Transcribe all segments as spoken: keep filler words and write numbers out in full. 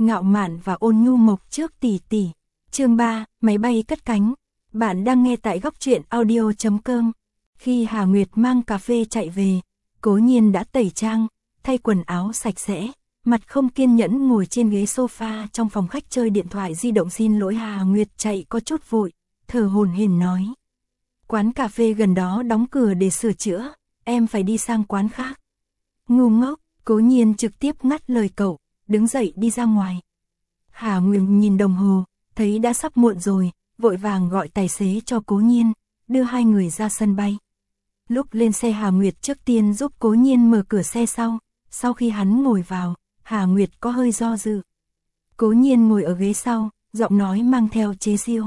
ngạo mạn và ôn nhu mộc trước tỷ tỷ. Chương ba, máy bay cất cánh. Bạn đang nghe tại góc truyện audio chấm com. Khi Hà Nguyệt mang cà phê chạy về, Cố Nhiên đã tẩy trang, thay quần áo sạch sẽ, mặt không kiên nhẫn ngồi trên ghế sofa trong phòng khách chơi điện thoại di động. Xin lỗi. Hà Nguyệt chạy có chút vội, thở hổn hển nói. Quán cà phê gần đó đóng cửa để sửa chữa, em phải đi sang quán khác. Ngu ngốc, Cố Nhiên trực tiếp ngắt lời cậu, đứng dậy đi ra ngoài. Hà Nguyệt nhìn đồng hồ, thấy đã sắp muộn rồi, vội vàng gọi tài xế cho Cố Nhiên, đưa hai người ra sân bay. Lúc lên xe Hà Nguyệt trước tiên giúp Cố Nhiên mở cửa xe sau, sau khi hắn ngồi vào, Hà Nguyệt có hơi do dự. Cố Nhiên ngồi ở ghế sau, giọng nói mang theo chế giễu.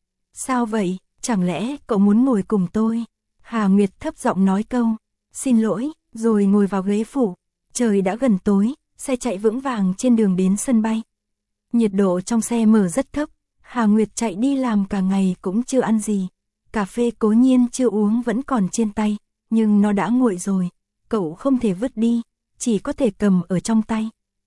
Sao vậy, chẳng lẽ cậu muốn ngồi cùng tôi? Hà Nguyệt thấp giọng nói câu, xin lỗi, rồi ngồi vào ghế phụ. Trời đã gần tối, xe chạy vững vàng trên đường đến sân bay. Nhiệt độ trong xe mở rất thấp, Hà Nguyệt chạy đi làm cả ngày cũng chưa ăn gì. Cà phê Cố Nhiên chưa uống vẫn còn trên tay, nhưng nó đã nguội rồi, cậu không thể vứt đi, chỉ có thể cầm ở trong tay.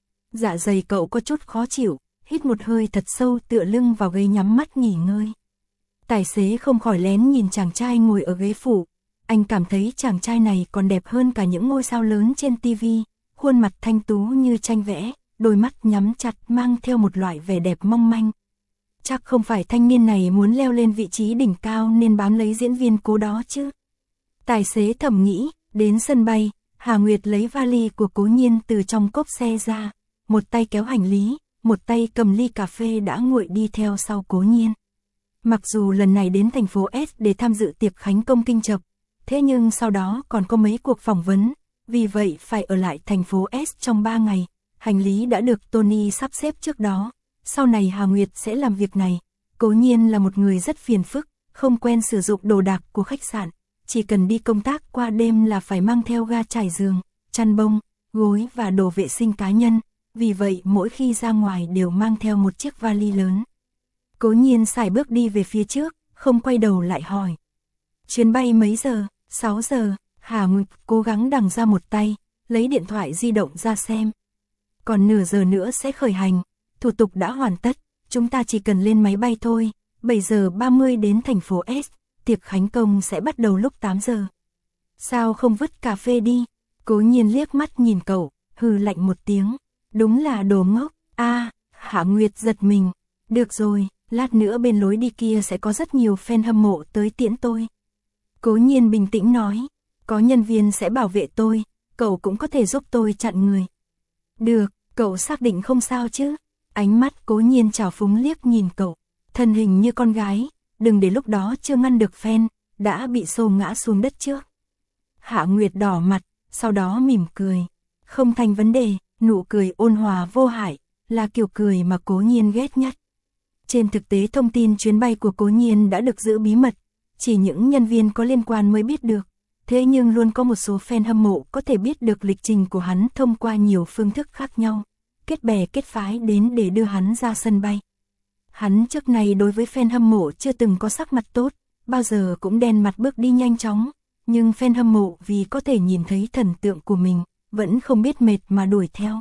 Dạ dày cậu có chút khó chịu, hít một hơi thật sâu tựa lưng vào ghế nhắm mắt nghỉ ngơi. Tài xế không khỏi lén nhìn chàng trai ngồi ở ghế phụ, anh cảm thấy chàng trai này còn đẹp hơn cả những ngôi sao lớn trên tivi, khuôn mặt thanh tú như tranh vẽ, đôi mắt nhắm chặt mang theo một loại vẻ đẹp mong manh. Chắc không phải thanh niên này muốn leo lên vị trí đỉnh cao nên bám lấy diễn viên Cố đó chứ. Tài xế thầm nghĩ. Đến sân bay, Hà Nguyệt lấy vali của Cố Nhiên từ trong cốp xe ra, một tay kéo hành lý, một tay cầm ly cà phê đã nguội đi theo sau Cố Nhiên. Mặc dù lần này đến thành phố S để tham dự tiệc khánh công kinh chập, thế nhưng sau đó còn có mấy cuộc phỏng vấn, vì vậy phải ở lại thành phố S trong ba ngày. Hành lý đã được Tony sắp xếp trước đó, sau này Hà Nguyệt sẽ làm việc này. Cố Nhiên là một người rất phiền phức, không quen sử dụng đồ đạc của khách sạn, chỉ cần đi công tác qua đêm là phải mang theo ga trải giường, chăn bông, gối và đồ vệ sinh cá nhân, vì vậy mỗi khi ra ngoài đều mang theo một chiếc vali lớn. Cố Nhiên sải bước đi về phía trước, không quay đầu lại hỏi. Chuyến bay mấy giờ? sáu giờ, Hà Nguyệt cố gắng đằng ra một tay, lấy điện thoại di động ra xem. Còn nửa giờ nữa sẽ khởi hành, thủ tục đã hoàn tất, chúng ta chỉ cần lên máy bay thôi, bảy giờ ba mươi đến thành phố S, tiệc khánh công sẽ bắt đầu lúc tám giờ. Sao không vứt cà phê đi? Cố Nhiên liếc mắt nhìn cậu, hừ lạnh một tiếng, đúng là đồ ngốc. A, à, Hạ Nguyệt giật mình, được rồi, lát nữa bên lối đi kia sẽ có rất nhiều fan hâm mộ tới tiễn tôi. Cố Nhiên bình tĩnh nói, có nhân viên sẽ bảo vệ tôi, cậu cũng có thể giúp tôi chặn người. Được, cậu xác định không sao chứ? Ánh mắt Cố Nhiên trào phúng liếc nhìn cậu, thân hình như con gái, đừng để lúc đó chưa ngăn được fan, đã bị xô ngã xuống đất trước. Hạ Nguyệt đỏ mặt, sau đó mỉm cười, không thành vấn đề, nụ cười ôn hòa vô hại, là kiểu cười mà Cố Nhiên ghét nhất. Trên thực tế thông tin chuyến bay của Cố Nhiên đã được giữ bí mật, chỉ những nhân viên có liên quan mới biết được, thế nhưng luôn có một số fan hâm mộ có thể biết được lịch trình của hắn thông qua nhiều phương thức khác nhau, kết bè kết phái đến để đưa hắn ra sân bay. Hắn trước này đối với fan hâm mộ chưa từng có sắc mặt tốt, bao giờ cũng đen mặt bước đi nhanh chóng, nhưng fan hâm mộ vì có thể nhìn thấy thần tượng của mình, vẫn không biết mệt mà đuổi theo.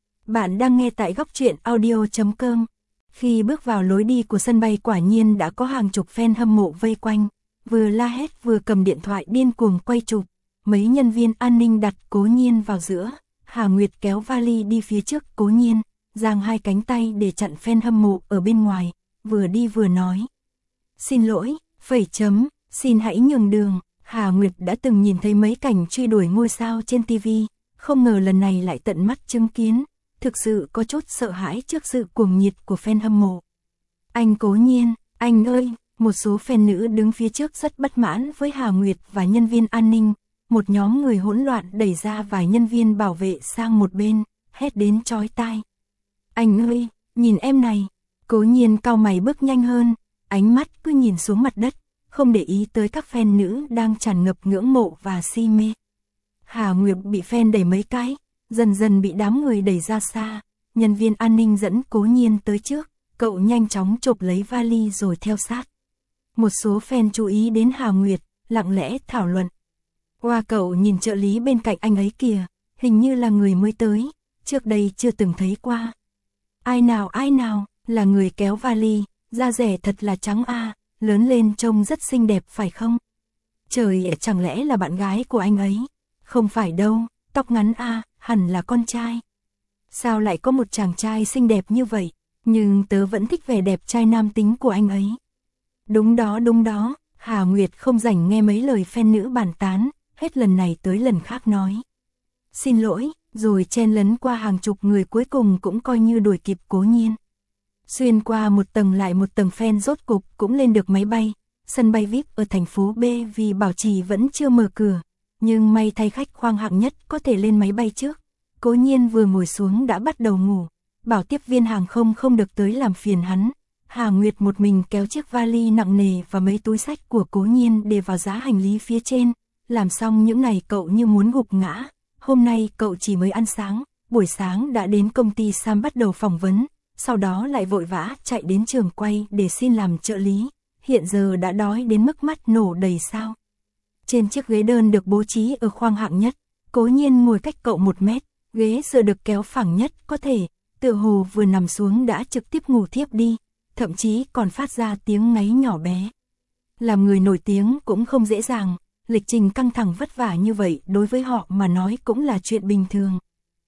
Bạn đang nghe tại góc truyện audio chấm com. Khi bước vào lối đi của sân bay quả nhiên đã có hàng chục fan hâm mộ vây quanh, vừa la hét vừa cầm điện thoại điên cuồng quay chụp. Mấy nhân viên an ninh đặt Cố Nhiên vào giữa, Hà Nguyệt kéo vali đi phía trước Cố Nhiên, giang hai cánh tay để chặn fan hâm mộ ở bên ngoài, vừa đi vừa nói. Xin lỗi, phẩy chấm, xin hãy nhường đường. Hà Nguyệt đã từng nhìn thấy mấy cảnh truy đuổi ngôi sao trên tivi, không ngờ lần này lại tận mắt chứng kiến, thực sự có chút sợ hãi trước sự cuồng nhiệt của fan hâm mộ. Anh Cố Nhiên, anh ơi, một số fan nữ đứng phía trước rất bất mãn với Hà Nguyệt và nhân viên an ninh, một nhóm người hỗn loạn đẩy ra vài nhân viên bảo vệ sang một bên, hét đến chói tai. Anh ơi, nhìn em này. Cố Nhiên cau mày bước nhanh hơn, ánh mắt cứ nhìn xuống mặt đất, không để ý tới các fan nữ đang tràn ngập ngưỡng mộ và si mê. Hà Nguyệt bị fan đẩy mấy cái, dần dần bị đám người đẩy ra xa, nhân viên an ninh dẫn Cố Nhiên tới trước, cậu nhanh chóng chộp lấy vali rồi theo sát. Một số fan chú ý đến Hà Nguyệt, lặng lẽ thảo luận. Qua cậu nhìn trợ lý bên cạnh anh ấy kìa, hình như là người mới tới, trước đây chưa từng thấy qua. Ai nào ai nào, là người kéo vali, da rẻ thật là trắng a, lớn lên trông rất xinh đẹp phải không? Trời, chẳng lẽ là bạn gái của anh ấy? Không phải đâu, tóc ngắn a, hẳn là con trai. Sao lại có một chàng trai xinh đẹp như vậy, nhưng tớ vẫn thích vẻ đẹp trai nam tính của anh ấy. Đúng đó đúng đó, Hà Nguyệt không rảnh nghe mấy lời fan nữ bàn tán, hết lần này tới lần khác nói. Xin lỗi, rồi chen lấn qua hàng chục người cuối cùng cũng coi như đuổi kịp Cố Nhiên. Xuyên qua một tầng lại một tầng fan rốt cục cũng lên được máy bay, sân bay vi ai pi ở thành phố B vì bảo trì vẫn chưa mở cửa, nhưng may thay khách khoang hạng nhất có thể lên máy bay trước. Cố Nhiên vừa ngồi xuống đã bắt đầu ngủ, bảo tiếp viên hàng không không được tới làm phiền hắn. Hà Nguyệt một mình kéo chiếc vali nặng nề và mấy túi sách của Cố Nhiên để vào giá hành lý phía trên, làm xong những này cậu như muốn gục ngã. Hôm nay cậu chỉ mới ăn sáng, buổi sáng đã đến công ty Sam bắt đầu phỏng vấn, sau đó lại vội vã chạy đến trường quay để xin làm trợ lý, hiện giờ đã đói đến mức mắt nổ đầy sao. Trên chiếc ghế đơn được bố trí ở khoang hạng nhất, Cố Nhiên ngồi cách cậu một mét, ghế dựa được kéo phẳng nhất có thể, tựa hồ vừa nằm xuống đã trực tiếp ngủ thiếp đi, thậm chí còn phát ra tiếng ngáy nhỏ bé. Làm người nổi tiếng cũng không dễ dàng, lịch trình căng thẳng vất vả như vậy đối với họ mà nói cũng là chuyện bình thường.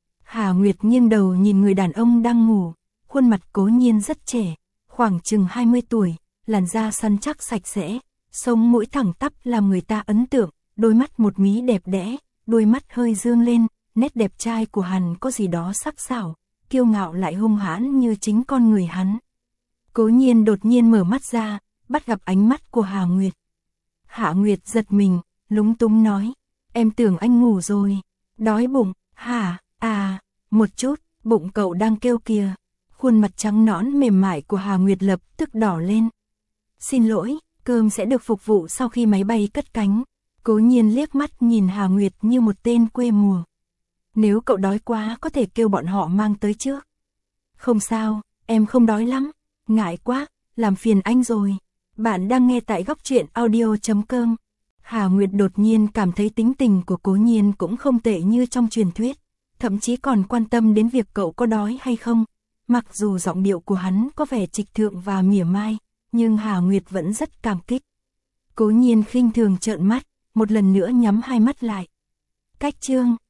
Hà Nguyệt nghiêng đầu nhìn người đàn ông đang ngủ, khuôn mặt Cố Nhiên rất trẻ, khoảng chừng hai mươi tuổi, làn da săn chắc sạch sẽ, sống mũi thẳng tắp làm người ta ấn tượng, đôi mắt một mí đẹp đẽ, đôi mắt hơi dương lên, nét đẹp trai của hắn có gì đó sắc sảo, kiêu ngạo lại hung hãn như chính con người hắn. Cố Nhiên đột nhiên mở mắt ra, bắt gặp ánh mắt của Hà Nguyệt. Hạ Nguyệt giật mình, lúng túng nói, em tưởng anh ngủ rồi, đói bụng, hả, à, một chút, bụng cậu đang kêu kìa. Khuôn mặt trắng nõn mềm mại của Hà Nguyệt lập tức đỏ lên. Xin lỗi, cơm sẽ được phục vụ sau khi máy bay cất cánh. Cố Nhiên liếc mắt nhìn Hà Nguyệt như một tên quê mùa. Nếu cậu đói quá có thể kêu bọn họ mang tới trước. Không sao, em không đói lắm, ngại quá, làm phiền anh rồi. Bạn đang nghe tại góc truyện audio chấm com. Hà Nguyệt đột nhiên cảm thấy tính tình của Cố Nhiên cũng không tệ như trong truyền thuyết, thậm chí còn quan tâm đến việc cậu có đói hay không. Mặc dù giọng điệu của hắn có vẻ trịch thượng và mỉa mai, nhưng Hà Nguyệt vẫn rất cảm kích. Cố Nhiên khinh thường trợn mắt, một lần nữa nhắm hai mắt lại. Cách chương